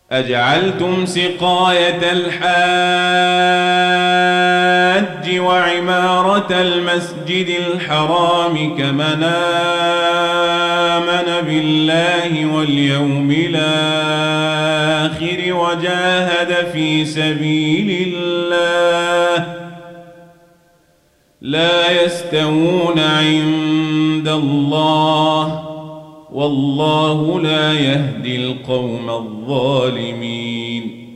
أجعلتم سقاية الحاج وعمارة المسجد الحرام كمن آمن بالله واليوم الآخر وجاهد في سبيل الله لا يستوون عند الله والله لا يهدي القوم الظالمين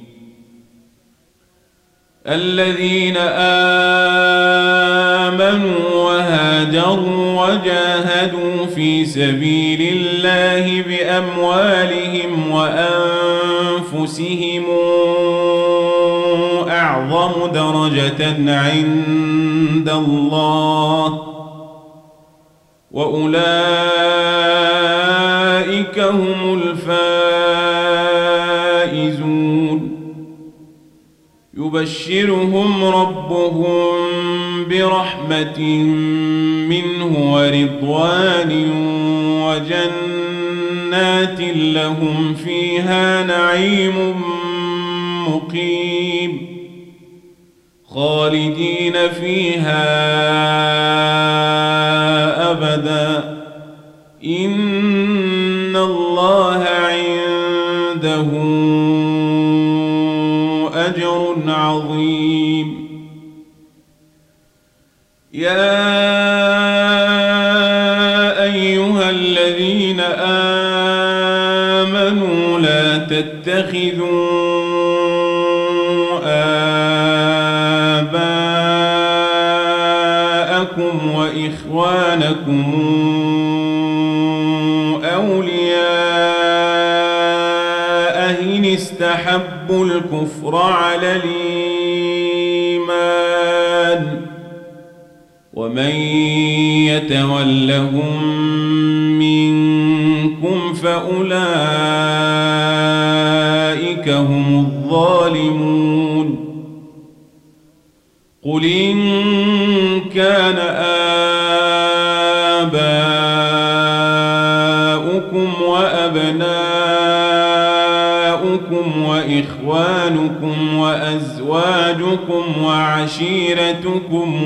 الذين آمنوا وهاجروا وجاهدوا في سبيل الله بأموالهم وأنفسهم أعظم درجة عند الله وأولئك هم الفائزون يبشرهم ربهم برحمة منه ورضوان وجنات لهم فيها نعيم مقيم خالدين فيها أبدا إن الله عنده أجر عظيم يا أيها الذين آمنوا لا تتخذوا آباءكم وإخوانكم أولياء إن استحبوا الكفر على الإيمان ومن يتولهم منكم فأولئك هم الظالمون قل إن كان آباؤكم وأبناؤكم وإخوانكم وأزواجكم وعشيرتكم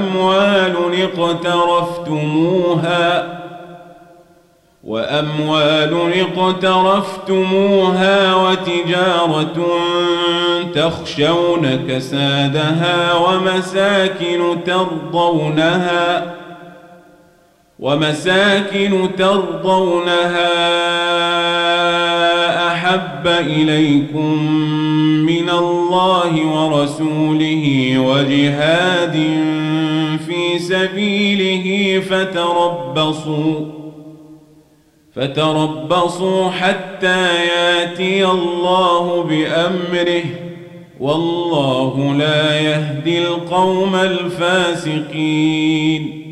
وأموال اقترفتموها وتجارة تخشون كسادها ومساكن ترضونها أحب إليكم من الله ورسوله وجهاد في سبيله فتربصوا حتى ياتي الله بأمره والله لا يهدي القوم الفاسقين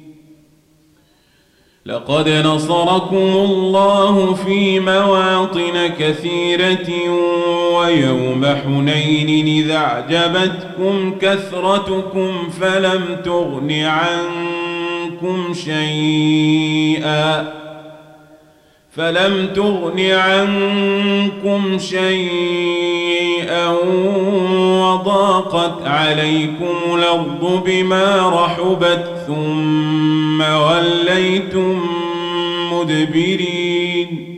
لقد نصركم الله في مواطن كثيرة ويوم حنين إذا أعجبتكم كثرتكم فلم تغن عنكم شيئا وضاقت عليكم الأرض بما رحبت ثم وليتم مدبرين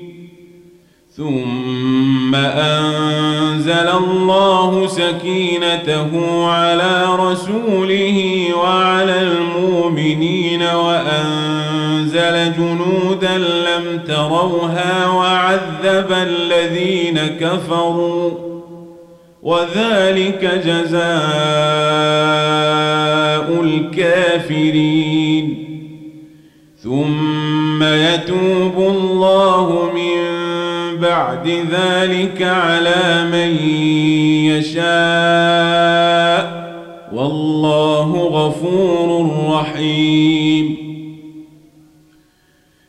ثم أنزل الله سكينته على رسوله وعلى المؤمنين وأنزل جنودا لم تروها وعذب الذين كفروا وذلك جزاء الكافرين ثم يتوب الله من بعد ذلك على من يشاء والله غفور رحيم